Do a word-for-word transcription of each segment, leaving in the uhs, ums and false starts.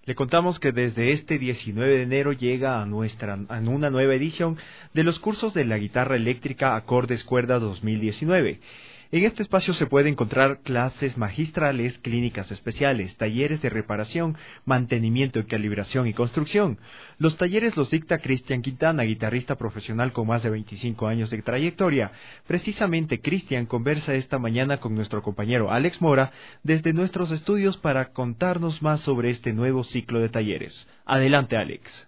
Le contamos que desde este diecinueve de enero llega a nuestra a una nueva edición de los cursos de la guitarra eléctrica Acordes Cuerdas dos mil diecinueve. En este espacio se puede encontrar clases magistrales, clínicas especiales, talleres de reparación, mantenimiento y calibración y construcción. Los talleres los dicta Cristian Quintana, guitarrista profesional con más de veinticinco años de trayectoria. Precisamente Cristian conversa esta mañana con nuestro compañero Alex Mora desde nuestros estudios para contarnos más sobre este nuevo ciclo de talleres. Adelante, Alex.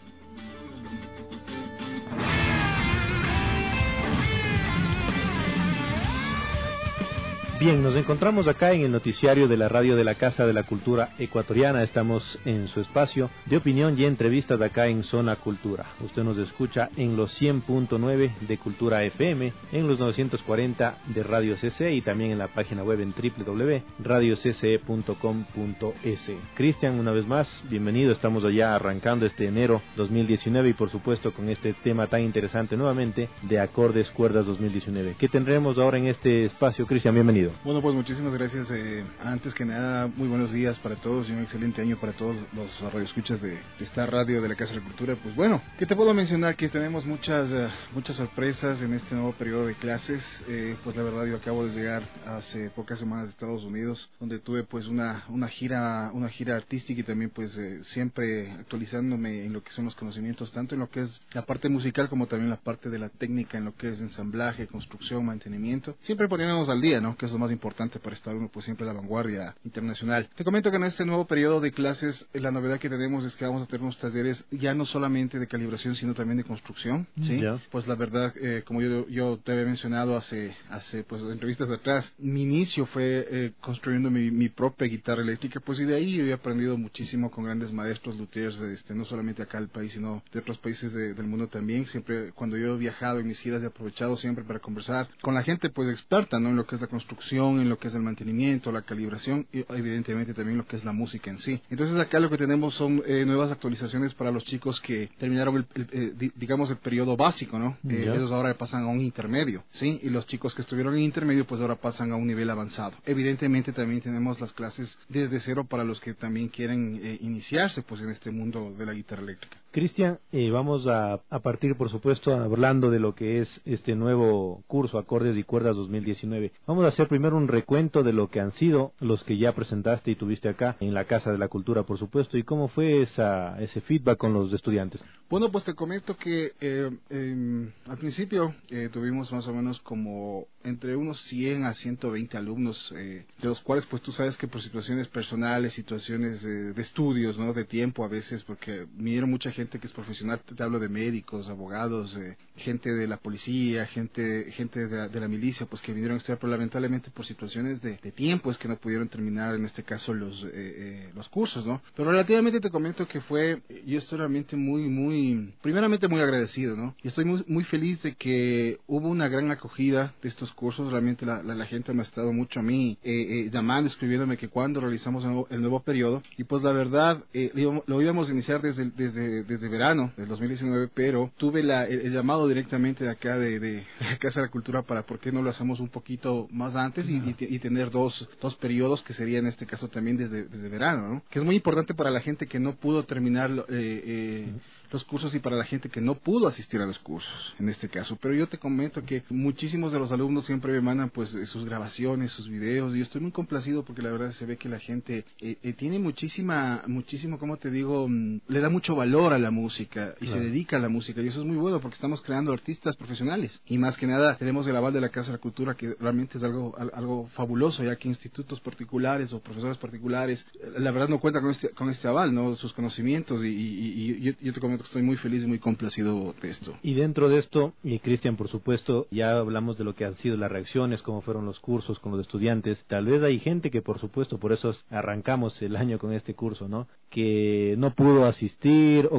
Bien, nos encontramos acá en el noticiario de la radio de la Casa de la Cultura Ecuatoriana. Estamos en su espacio de opinión y entrevistas de acá en Zona Cultura. Usted nos escucha en los cien punto nueve de Cultura F M, en los novecientos cuarenta de Radio C C y también en la página web en doble u doble u doble u punto radio c c e punto com punto es. Cristian, una vez más, bienvenido. Estamos allá arrancando este enero dos mil diecinueve y por supuesto con este tema tan interesante nuevamente de Acordes Cuerdas dos mil diecinueve. ¿Qué tendremos ahora en este espacio, Cristian? Bienvenido. Bueno, pues muchísimas gracias. Eh, antes que nada, muy buenos días para todos y un excelente año para todos los radioescuchas de, de esta radio de la Casa de la Cultura. Pues bueno, ¿qué te puedo mencionar? Que tenemos muchas uh, muchas sorpresas en este nuevo periodo de clases. Eh, pues la verdad, yo acabo de llegar hace pocas semanas de Estados Unidos, donde tuve pues una una gira una gira artística y también pues eh, siempre actualizándome en lo que son los conocimientos, tanto en lo que es la parte musical como también la parte de la técnica, en lo que es ensamblaje, construcción, mantenimiento. Siempre poniéndonos al día, ¿no? Que es lo más importante para estar uno pues siempre a la vanguardia internacional. Te comento que en este nuevo periodo de clases la novedad que tenemos es que vamos a tener unos talleres ya no solamente de calibración sino también de construcción, ¿sí? Yeah. Pues la verdad, eh, como yo, yo te había mencionado hace hace pues entrevistas de atrás, mi inicio fue eh, construyendo mi, mi propia guitarra eléctrica, pues y de ahí yo he aprendido muchísimo con grandes maestros luthiers, este, no solamente acá del país sino de otros países de, del mundo también. Siempre cuando yo he viajado en mis giras he aprovechado siempre para conversar con la gente pues experta, ¿no? En lo que es la construcción, en lo que es el mantenimiento, la calibración y evidentemente también lo que es la música en sí. Entonces acá lo que tenemos son eh, nuevas actualizaciones para los chicos que terminaron el, el, el digamos el periodo básico, ¿no? Eh, yeah. Ellos ahora pasan a un intermedio, ¿sí? Y los chicos que estuvieron en intermedio pues ahora pasan a un nivel avanzado. Evidentemente también tenemos las clases desde cero para los que también quieren eh, iniciarse pues en este mundo de la guitarra eléctrica. Cristian, eh, vamos a, a partir por supuesto hablando de lo que es este nuevo curso Acordes y Cuerdas dos mil diecinueve. Vamos a hacer primero un recuento de lo que han sido los que ya presentaste y tuviste acá en la Casa de la Cultura, por supuesto, y cómo fue esa, ese feedback con los estudiantes. Bueno, pues te comento que eh, eh, al principio eh, tuvimos más o menos como entre unos cien a ciento veinte alumnos, eh, de los cuales pues tú sabes que por situaciones personales, situaciones eh, de estudios, ¿no? De tiempo a veces, porque vinieron mucha gente que es profesional, te hablo de médicos, abogados, eh, gente de la policía, gente gente de, de la milicia, pues que vinieron a estudiar, pero lamentablemente por situaciones de, de tiempo es que no pudieron terminar en este caso los eh, eh, los cursos, ¿no? Pero relativamente te comento que fue, yo estoy realmente muy, muy, primeramente muy agradecido, ¿no? Y estoy muy, muy feliz de que hubo una gran acogida de estos cursos. Realmente la, la, la gente me ha estado mucho a mí eh, eh, llamando, escribiéndome que cuando realizamos el nuevo, el nuevo periodo, y pues la verdad eh, lo íbamos a iniciar desde, desde, desde verano del dos mil diecinueve, pero tuve la, el, el llamado directamente de acá de, de, de Casa de la Cultura para por qué no lo hacemos un poquito más antes y, y, y tener dos, dos periodos, que sería en este caso también desde, desde verano, ¿no? Que es muy importante para la gente que no pudo terminar eh, eh, los cursos y para la gente que no pudo asistir a los cursos en este caso. Pero yo te comento que muchísimos de los alumnos siempre me mandan pues sus grabaciones, sus videos, y yo estoy muy complacido porque la verdad se ve que la gente eh, eh, tiene muchísima, muchísimo, como te digo, mmm, le da mucho valor a la música y claro, se dedica a la música, y eso es muy bueno porque estamos creando artistas profesionales y más que nada tenemos el aval de la Casa de la Cultura, que realmente es algo, algo fabuloso, ya que institutos particulares o profesores particulares la verdad no cuentan con este, con este aval, ¿no? Sus conocimientos, y, y, y yo, yo te comento que estoy muy feliz y muy complacido de esto. Y dentro de esto, y Cristian, por supuesto, ya hablamos de lo que han sido las reacciones, cómo fueron los cursos con los estudiantes. Tal vez hay gente que, por supuesto, por eso arrancamos el año con este curso, ¿no? Que no pudo asistir o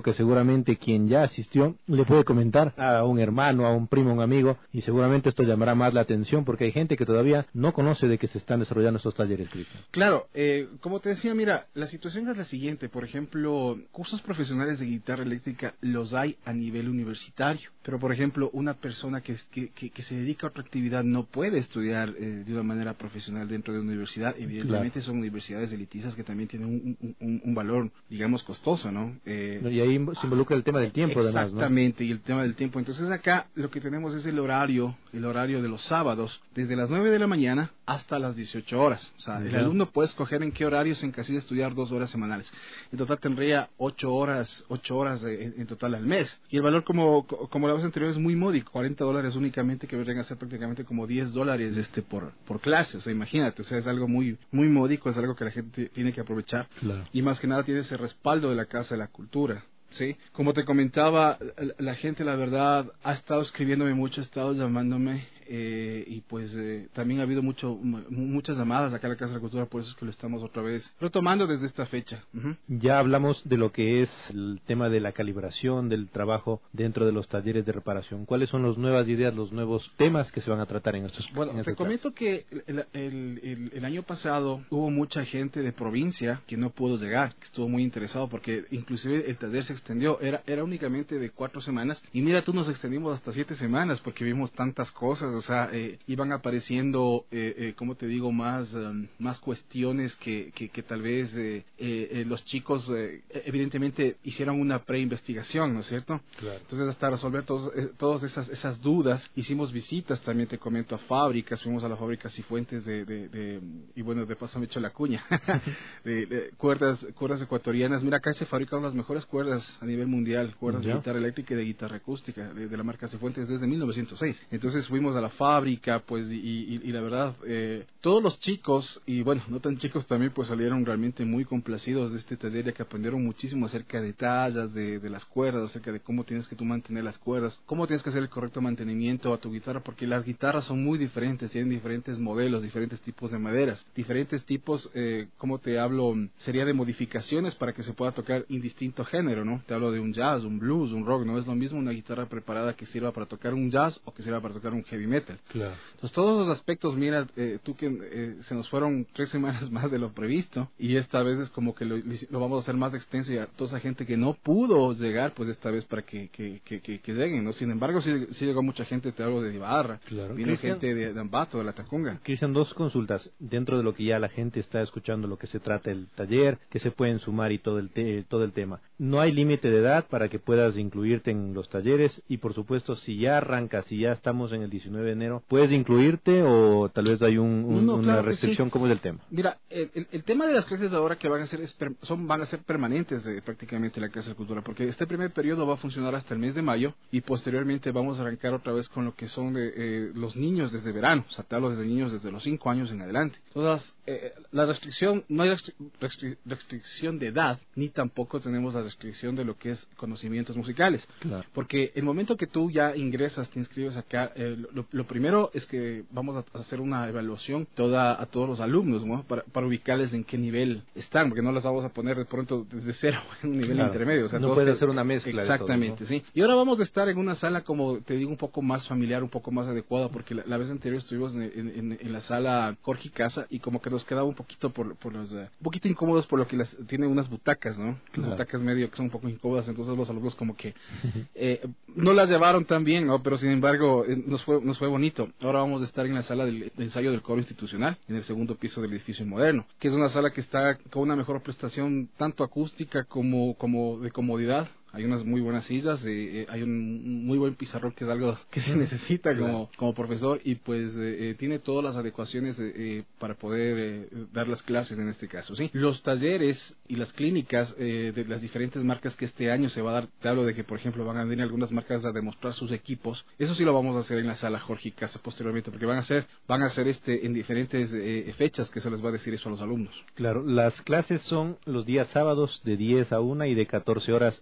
que seguramente quien ya asistió le puede comentar a un hermano, a un primo, a un amigo, y seguramente esto llamará más la atención porque hay gente que todavía no conoce de que se están desarrollando estos talleres, Cristian. Claro, eh, como te decía, mira, la situación es la siguiente. Por ejemplo, cursos profesionales de guitarra eléctrica los hay a nivel universitario, pero por ejemplo, una persona que, que, que, que se dedica a otra actividad no puede estudiar eh, de una manera profesional dentro de una universidad. Evidentemente claro. Son universidades elitistas que también tienen un, un, un valor, digamos, costoso, ¿no? Eh, y ahí se involucra el tema del tiempo, además, ¿no? Exactamente, y el tema del tiempo. Entonces acá lo que tenemos es el horario, el horario de los sábados, desde las nueve de la mañana hasta las dieciocho horas. O sea, uh-huh. El alumno puede escoger en qué horario se encasilla estudiar dos horas semanales. En total tendría ocho horas, ocho horas de, en, en total al mes. Y el valor, como, como la vez anterior, es muy módico, cuarenta dólares únicamente, que vendrían a ser prácticamente como diez dólares este por, por clase. O sea, imagínate, o sea, es algo muy, muy módico, es algo que la gente tiene que aprovechar. Claro. Y más que nada tiene ese respaldo de la Casa de la Cultura. Sí, como te comentaba, la, la gente, la verdad, ha estado escribiéndome mucho, ha estado llamándome, eh, y pues eh, también ha habido mucho, muchas llamadas acá a la Casa de la Cultura, por eso es que lo estamos otra vez retomando desde esta fecha. Uh-huh. Ya hablamos de lo que es el tema de la calibración, del trabajo dentro de los talleres de reparación. ¿Cuáles son las nuevas ideas, los nuevos temas que se van a tratar en estos? Bueno, en te comento que el, el, el, el año pasado hubo mucha gente de provincia que no pudo llegar, que estuvo muy interesado, porque inclusive el taller se extendió, era, era únicamente de cuatro semanas, y mira tú, nos extendimos hasta siete semanas porque vimos tantas cosas, o sea, eh, iban apareciendo, eh, eh, como te digo, más, um, más cuestiones que, que, que tal vez eh, eh, los chicos eh, evidentemente hicieron una preinvestigación, ¿no es cierto? Claro. Entonces, hasta resolver todos, eh, todas esas, esas dudas, hicimos visitas, también te comento, a fábricas, fuimos a la fábrica Cifuentes de, de, de y bueno, de paso me echo la cuña, de, de cuerdas, cuerdas ecuatorianas. Mira, acá se fabrican las mejores cuerdas a nivel mundial, cuerdas ¿Ya? de guitarra eléctrica y de guitarra acústica de, de la marca Cifuentes desde mil novecientos seis. Entonces fuimos a la fábrica, pues, y, y, y la verdad, eh, todos los chicos, y bueno, no tan chicos también, pues salieron realmente muy complacidos de este taller, ya que aprendieron muchísimo acerca de tallas, de, de las cuerdas, acerca de cómo tienes que tú mantener las cuerdas, cómo tienes que hacer el correcto mantenimiento a tu guitarra, porque las guitarras son muy diferentes, tienen diferentes modelos, diferentes tipos de maderas, diferentes tipos, eh, como te hablo, sería de modificaciones para que se pueda tocar indistinto género, ¿no? Te hablo de un jazz, un blues, un rock, no es lo mismo una guitarra preparada que sirva para tocar un jazz o que sirva para tocar un heavy metal. Claro. Entonces, todos los aspectos, mira, eh, tú que eh, se nos fueron tres semanas más de lo previsto, y esta vez es como que lo, lo vamos a hacer más extenso, y a toda esa gente que no pudo llegar, pues esta vez para que, que, que, que, que lleguen, ¿no? Sin embargo, sí, sí llegó mucha gente, te hablo de Ibarra, claro. Vino Cristian, gente de, de Ambato, de la Tacunga. Cristian, dos consultas, dentro de lo que ya la gente está escuchando, lo que se trata el taller, que se pueden sumar y todo el, te, todo el tema. No hay límite de edad para que puedas incluirte en los talleres, y por supuesto, si ya arrancas, si ya estamos en el diecinueve de enero, ¿puedes incluirte o tal vez hay un, un, no, no, claro una restricción? Sí. ¿Cómo es el tema? Mira, el, el, el tema de las clases ahora que van a ser, es, son, van a ser permanentes eh, prácticamente la Casa de Cultura, porque este primer periodo va a funcionar hasta el mes de mayo, y posteriormente vamos a arrancar otra vez con lo que son de, eh, los niños desde verano, o sea, te hablo desde niños desde los cinco años en adelante. Entonces, eh, la restricción, no hay restri restri restricción de edad, ni tampoco tenemos la restricción de lo que es conocimientos musicales, claro. Porque el momento que tú ya ingresas, te inscribes acá, eh, lo, lo primero es que vamos a hacer una evaluación toda a todos los alumnos, ¿no? para, para ubicarles en qué nivel están, porque no los vamos a poner de pronto desde cero en un nivel claro. intermedio. O sea, no puede hacer una mezcla. Exactamente, de todo, ¿no? Sí. Y ahora vamos a estar en una sala, como te digo, un poco más familiar, un poco más adecuada, porque la, la vez anterior estuvimos en, en, en la sala Jorge Casa, y como que nos quedaba un poquito por, por los, uh, un poquito incómodos por lo que las, tiene unas butacas, ¿no? Claro. Las butacas medio que son un poco incómodas, entonces los alumnos como que eh, no las llevaron tan bien, ¿no? Pero sin embargo eh, nos fue nos fue bonito. Ahora vamos a estar en la sala del, de ensayo del coro institucional, en el segundo piso del edificio moderno, que es una sala que está con una mejor prestación tanto acústica como como de comodidad. Hay unas muy buenas sillas, eh, eh, hay un muy buen pizarrón, que es algo que se necesita como, claro. como profesor, y pues eh, eh, tiene todas las adecuaciones eh, eh, para poder eh, dar las clases en este caso, ¿sí? Los talleres y las clínicas eh, de las diferentes marcas que este año se va a dar, te hablo de que, por ejemplo, van a venir algunas marcas a demostrar sus equipos. Eso sí lo vamos a hacer en la sala Jorge Casa posteriormente, porque van a ser, van a hacer este en diferentes eh, fechas, que se les va a decir eso a los alumnos. Claro, las clases son los días sábados de diez a una y de catorce horas a dieciocho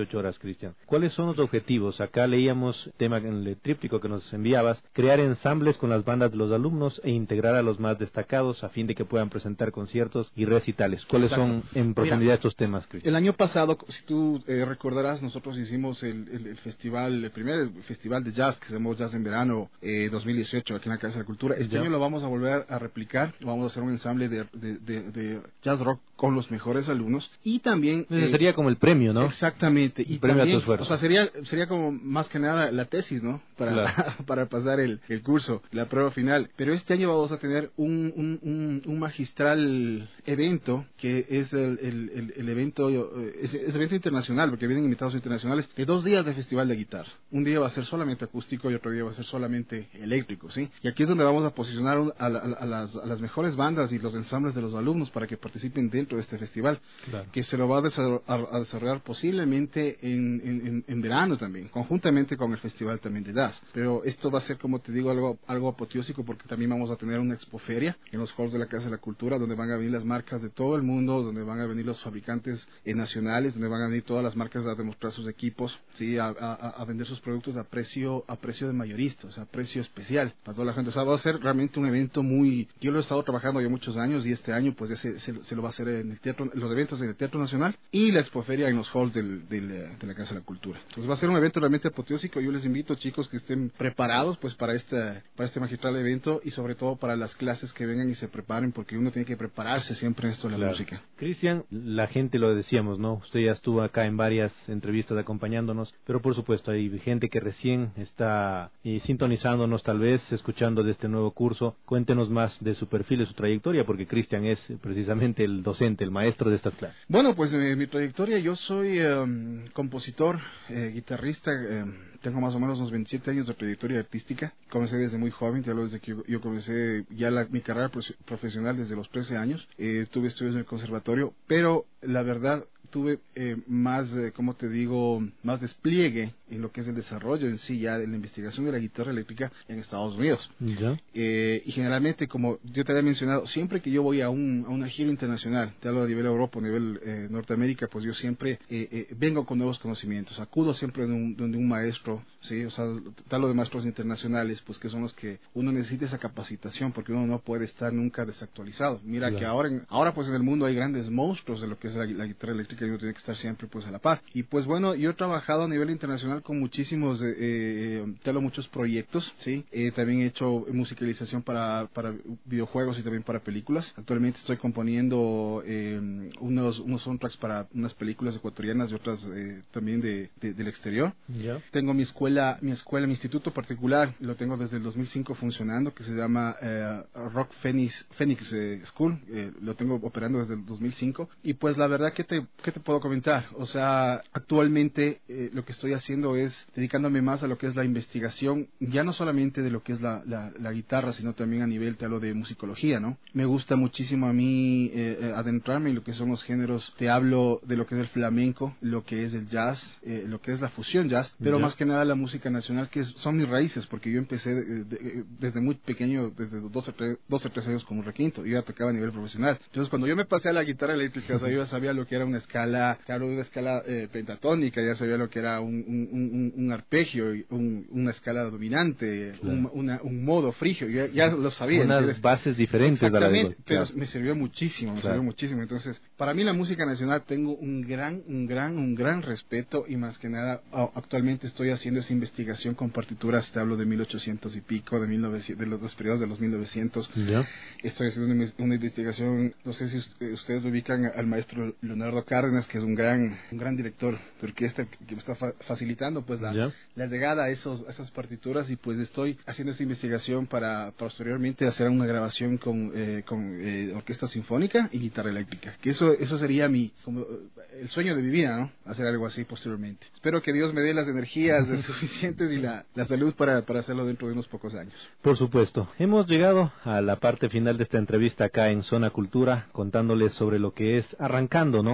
dieciocho horas, Cristian. ¿Cuáles son los objetivos? Acá leíamos tema en el tríptico que nos enviabas, crear ensambles con las bandas de los alumnos e integrar a los más destacados a fin de que puedan presentar conciertos y recitales. ¿Cuáles Exacto. son en profundidad Mira, estos temas, Cristian? El año pasado, si tú eh, recordarás, nosotros hicimos el, el, el festival, el primer festival de jazz que se llamó Jazz en Verano eh, dos mil dieciocho aquí en la Casa de la Cultura. Este ya. año lo vamos a volver a replicar, vamos a hacer un ensamble de, de, de, de jazz rock con los mejores alumnos y también... Eh, sería como el premio, ¿no? Exactamente. El y premio también, a tu esfuerzo. O sea, sería, sería como más que nada la tesis, ¿no? Para, claro. para pasar el, el curso, la prueba final. Pero este año vamos a tener un, un, un, un magistral evento que es el, el, el, el evento, es, es evento internacional, porque vienen invitados internacionales, de dos días de festival de guitarra. Un día va a ser solamente acústico y otro día va a ser solamente eléctrico, ¿sí? Y aquí es donde vamos a posicionar a, la, a, las, a las mejores bandas y los ensambles de los alumnos para que participen dentro de este festival, claro. que se lo va a desarrollar, a desarrollar posiblemente en, en, en verano también, conjuntamente con el festival también de jazz. Pero esto va a ser, como te digo, algo, algo apoteósico porque también vamos a tener una expoferia en los halls de la Casa de la Cultura, donde van a venir las marcas de todo el mundo, donde van a venir los fabricantes eh, nacionales, donde van a venir todas las marcas a demostrar sus equipos, sí, a, a, a vender sus productos a precio a precio de mayorista, o sea, a precio especial para toda la gente. O sea, va a ser realmente un evento muy... Yo lo he estado trabajando ya muchos años y este año pues ya se, se, se lo va a hacer en el teatro, los eventos en el Teatro Nacional y la expoferia en los halls del, del, de la Casa de la Cultura. Entonces va a ser un evento realmente apoteósico. Yo les invito, chicos, que estén preparados pues para este, para este magistral evento y sobre todo para las clases que vengan y se preparen, porque uno tiene que prepararse siempre en esto de la claro. música. Cristian, la gente lo decíamos, ¿no? Usted ya estuvo acá en varias entrevistas acompañándonos, pero por supuesto hay gente que recién está eh, sintonizándonos, tal vez escuchando de este nuevo curso. Cuéntenos más de su perfil, de su trayectoria, porque Cristian es precisamente el docente, el maestro de estas clases. Bueno, pues eh, mi trayectoria, yo soy eh, compositor, eh, guitarrista, eh, tengo más o menos unos veintisiete años de trayectoria artística. Comencé desde muy joven, te hablo desde que yo, yo comencé ya la, mi carrera profesional desde los trece años. Eh, tuve estudios en el conservatorio, pero la verdad tuve eh, más, eh, ¿cómo te digo?, más despliegue en lo que es el desarrollo en sí ya de la investigación de la guitarra eléctrica en Estados Unidos. ¿Ya? Eh, y generalmente, como yo te había mencionado, siempre que yo voy a, un, a una gira internacional, te hablo a nivel Europa, a nivel eh, Norteamérica, pues yo siempre eh, eh, vengo con nuevos conocimientos, acudo siempre de un, de un maestro, ¿sí? O sea, te hablo de maestros internacionales, pues que son los que uno necesita esa capacitación, porque uno no puede estar nunca desactualizado. Mira claro. que ahora, en, ahora pues en el mundo hay grandes monstruos de lo que es la, la guitarra eléctrica y uno tiene que estar siempre pues a la par. Y pues bueno, yo he trabajado a nivel internacional con muchísimos, eh, eh, te hablo muchos proyectos, ¿sí? Eh, también he hecho musicalización para, para videojuegos y también para películas. Actualmente estoy componiendo eh, unos, unos soundtracks para unas películas ecuatorianas y otras eh, también de, de, del exterior. Yeah. Tengo mi escuela, mi escuela, mi instituto particular, lo tengo desde el dos mil cinco funcionando, que se llama eh, Rock Phoenix, Phoenix eh, School, eh, lo tengo operando desde el dos mil cinco. Y pues la verdad, ¿qué te, qué te puedo comentar? O sea, actualmente eh, lo que estoy haciendo es dedicándome más a lo que es la investigación, ya no solamente de lo que es la, la, la guitarra, sino también a nivel, te hablo de musicología, ¿no? Me gusta muchísimo a mí eh, adentrarme en lo que son los géneros, te hablo de lo que es el flamenco, lo que es el jazz, eh, lo que es la fusión jazz, pero yeah. más que nada la música nacional, que es, son mis raíces, porque yo empecé de, de, desde muy pequeño, desde doce o tres años como requinto, yo ya tocaba a nivel profesional. Entonces cuando yo me pasé a la guitarra eléctrica, o sea, yo ya sabía lo que era una escala, te hablo de una escala eh, pentatónica, ya sabía lo que era un, un, un, un arpegio, un, una escala dominante, claro. un, una, un modo frigio, ya, ya lo sabía. Unas entonces, bases diferentes. Exactamente, de la pero claro. me sirvió muchísimo, me claro. sirvió muchísimo. Entonces, para mí la música nacional tengo un gran, un gran, un gran respeto y más que nada actualmente estoy haciendo esa investigación con partituras, te hablo de mil ochocientos y pico, de, mil novecientos, de los dos periodos de los mil novecientos. Yeah. Estoy haciendo una, una investigación, no sé si ustedes ubican al maestro Leonardo Cárdenas, que es un gran, un gran director de orquesta que me está fa facilitando pues la, yeah. la llegada a, esos, a esas partituras y pues estoy haciendo esa investigación para posteriormente hacer una grabación con, eh, con eh, orquesta sinfónica y guitarra eléctrica, que eso eso sería mi como el sueño de mi vida, ¿no? Hacer algo así posteriormente. Espero que Dios me dé las energías suficientes y la, la salud para, para hacerlo dentro de unos pocos años. Por supuesto. Hemos llegado a la parte final de esta entrevista acá en Zona Cultura, contándoles sobre lo que es arrancando, ¿no? El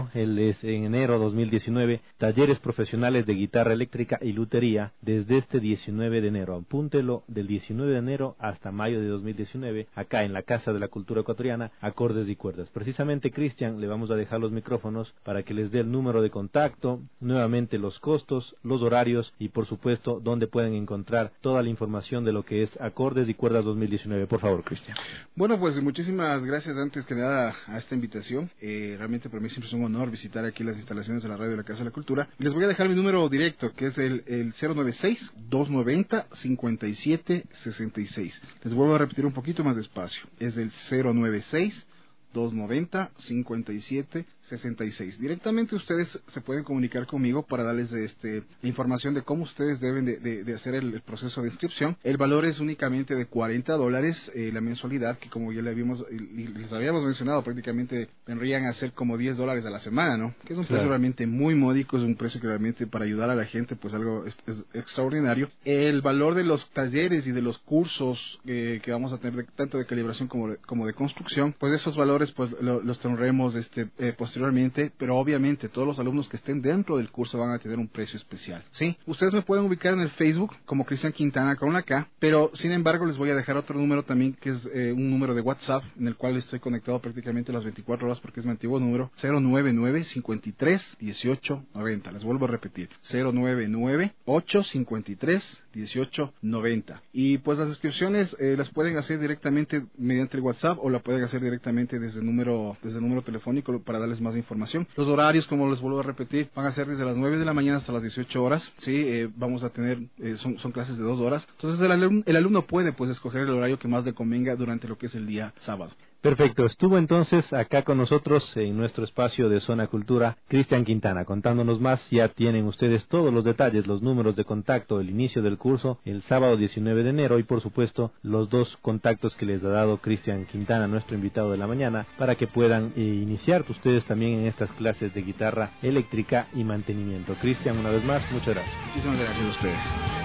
les en enero dos mil diecinueve, talleres profesionales de guitarra eléctrica y lutería desde este diecinueve de enero. Apúntelo, del diecinueve de enero hasta mayo de dos mil diecinueve, acá en la Casa de la Cultura Ecuatoriana, Acordes y Cuerdas. Precisamente, Cristian, le vamos a dejar los micrófonos para que les dé el número de contacto, nuevamente los costos, los horarios y, por supuesto, dónde pueden encontrar toda la información de lo que es Acordes y Cuerdas dos mil diecinueve. Por favor, Cristian. Bueno, pues muchísimas gracias antes que nada a esta invitación. Eh, realmente para mí siempre es un honor visitar aquí las instalaciones de la radio de la Casa de la Cultura. Y les voy a dejar mi número directo, que es el, el cero nueve seis, dos noventa, cincuenta y siete sesenta y seis. Les vuelvo a repetir un poquito más despacio. Es el cero nueve seis, dos noventa, cincuenta y siete sesenta y seis. Directamente ustedes se pueden comunicar conmigo para darles este, la información de cómo ustedes deben de, de, de hacer el, el proceso de inscripción. El valor es únicamente de cuarenta dólares, eh, la mensualidad, que como ya le habíamos, les habíamos mencionado, prácticamente vendrían a ser como diez dólares a la semana, ¿no? Que es un precio claro. realmente muy módico, es un precio que realmente para ayudar a la gente, pues algo es, es extraordinario. El valor de los talleres y de los cursos eh, que vamos a tener, de, tanto de calibración como de, como de construcción, pues esos valores pues lo, los tendremos este, eh, posteriormente, pero obviamente todos los alumnos que estén dentro del curso van a tener un precio especial, ¿sí? Ustedes me pueden ubicar en el Facebook como Cristian Quintana con la K, pero sin embargo les voy a dejar otro número también, que es eh, un número de WhatsApp, en el cual estoy conectado prácticamente las veinticuatro horas porque es mi antiguo número, cero nueve nueve, cincuenta y tres, dieciocho noventa. Les vuelvo a repetir, cero nueve nueve, ocho cincuenta y tres, dieciocho noventa. Y pues las inscripciones eh, las pueden hacer directamente mediante el WhatsApp o la pueden hacer directamente desde el número, desde el número telefónico para darles más información. Los horarios, como les vuelvo a repetir, van a ser desde las nueve de la mañana hasta las dieciocho horas, sí, eh, vamos a tener, eh, son, son clases de dos horas, entonces el alumno, el alumno puede pues escoger el horario que más le convenga durante lo que es el día sábado. Perfecto, estuvo entonces acá con nosotros en nuestro espacio de Zona Cultura, Cristian Quintana, contándonos más. Ya tienen ustedes todos los detalles, los números de contacto, el inicio del curso, el sábado diecinueve de enero y por supuesto los dos contactos que les ha dado Cristian Quintana, nuestro invitado de la mañana, para que puedan eh, iniciar ustedes también en estas clases de guitarra eléctrica y mantenimiento. Cristian, una vez más, muchas gracias. Muchísimas gracias a ustedes.